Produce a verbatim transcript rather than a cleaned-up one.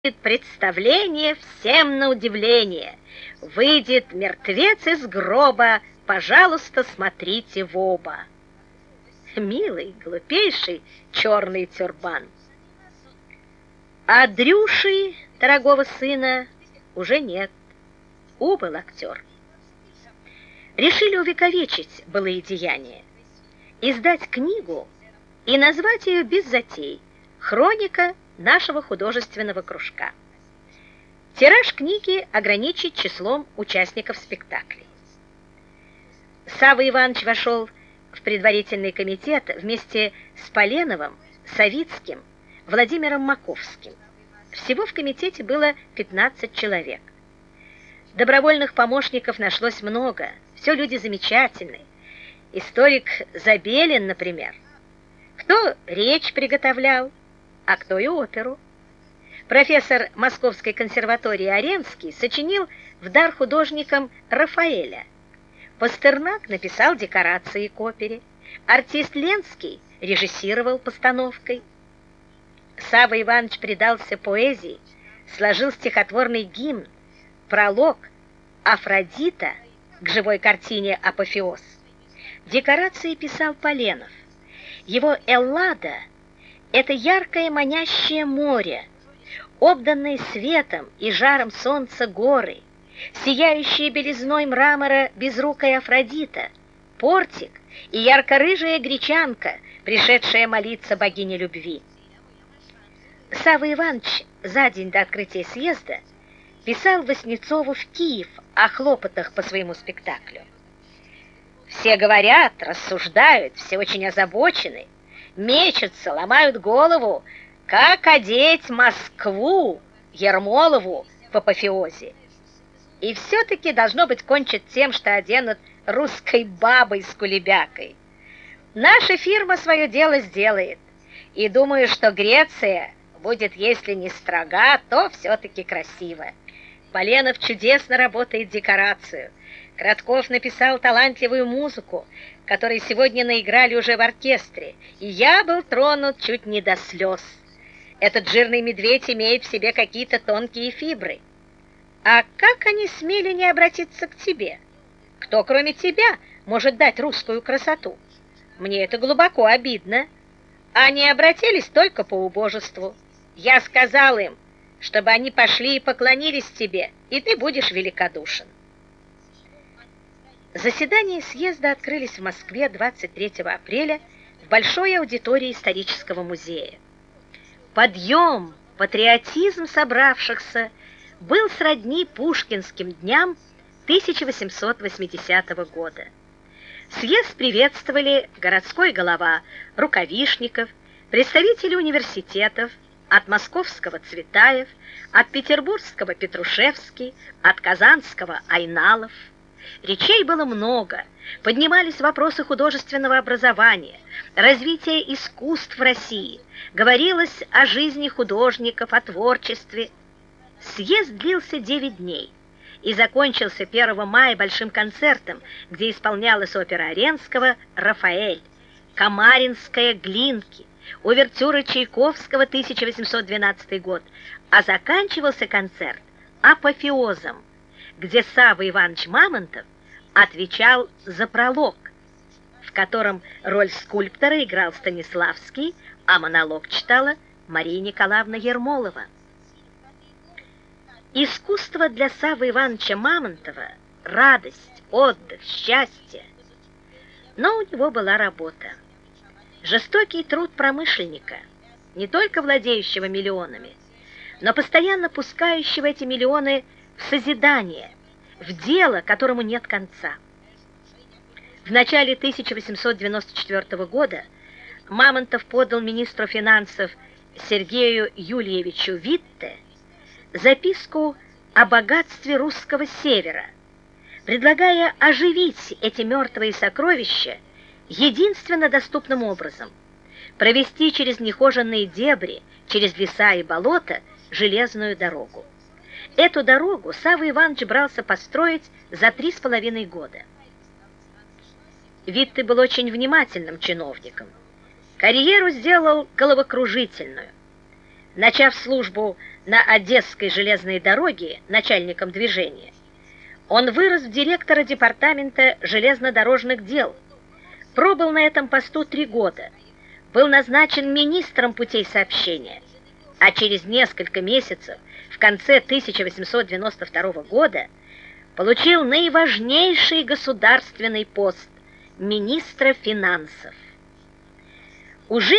Представление всем на удивление. Выйдет мертвец из гроба, пожалуйста, смотрите в оба. Милый, глупейший черный тюрбан. А Дрюши, дорогого сына, уже нет. Убыл актер. Решили увековечить былые деяния, издать книгу и назвать ее без затей «Хроника нашего художественного кружка». Тираж книги ограничить числом участников спектаклей. Савва Иванович вошел в предварительный комитет вместе с Поленовым, Савицким, Владимиром Маковским. Всего в комитете было пятнадцать человек. Добровольных помощников нашлось много, все люди замечательные. Историк Забелин, например. Кто речь приготовлял, а кто и оперу. Профессор Московской консерватории Аренский сочинил в дар художникам Рафаэля. Пастернак написал декорации к опере. Артист Ленский режиссировал постановкой. Савва Иванович предался поэзии, сложил стихотворный гимн, пролог «Афродита» к живой картине «Апофеоз». Декорации писал Поленов. Его «Эллада» — это яркое манящее море, обданные светом и жаром солнца горы, сияющие белизной мрамора безрукая Афродита, портик и ярко-рыжая гречанка, пришедшая молиться богине любви. Савва Иванович за день до открытия съезда писал Васнецову в Киев о хлопотах по своему спектаклю. Все говорят, рассуждают, все очень озабочены, мечутся, ломают голову, как одеть Москву Ермолову в апофеозе. И все-таки должно быть кончить тем, что оденут русской бабой с кулебякой. Наша фирма свое дело сделает, и думаю, что Греция будет, если не строга, то все-таки красиво. Поленов чудесно работает декорацию. Кратков написал талантливую музыку, которой сегодня наиграли уже в оркестре, и я был тронут чуть не до слез. Этот жирный медведь имеет в себе какие-то тонкие фибры. А как они смели не обратиться к тебе? Кто, кроме тебя, может дать русскую красоту? Мне это глубоко обидно. Они обратились только по убожеству. Я сказал им, чтобы они пошли и поклонились тебе, и ты будешь великодушен. Заседания съезда открылись в Москве двадцать третьего апреля в большой аудитории исторического музея. Подъем, патриотизм собравшихся был сродни пушкинским дням тысяча восемьсот восьмидесятого года. Съезд приветствовали городской голова Рукавишников, представители университетов, от московского Цветаев, от петербургского Петрушевский, от казанского Айналов. Речей было много, поднимались вопросы художественного образования, развития искусств в России, говорилось о жизни художников, о творчестве. Съезд длился девять дней и закончился первого мая большим концертом, где исполнялась опера Аренского «Рафаэль», Камаринская «Глинки», увертюра Чайковского тысяча восемьсот двенадцатый год, а заканчивался концерт апофеозом, где Савва Иванович Мамонтов отвечал за пролог, в котором роль скульптора играл Станиславский, а монолог читала Мария Николаевна Ермолова. Искусство для Саввы Ивановича Мамонтова – радость, отдых, счастье. Но у него была работа. Жестокий труд промышленника, не только владеющего миллионами, но постоянно пускающего эти миллионы в созидание, в дело, которому нет конца. В начале тысяча восемьсот девяносто четвёртого года Мамонтов подал министру финансов Сергею Юльевичу Витте записку о богатстве русского севера, предлагая оживить эти мертвые сокровища единственно доступным образом – провести через нехоженные дебри, через леса и болота железную дорогу. Эту дорогу Савва Иванович брался построить за три с половиной года. Витте был очень внимательным чиновником. Карьеру сделал головокружительную. Начав службу на Одесской железной дороге начальником движения, он вырос в директора департамента железнодорожных дел, пробыл на этом посту три года, был назначен министром путей сообщения, а через несколько месяцев, в конце тысяча восемьсот девяносто второго года, получил наиважнейший государственный пост – министра финансов. Уже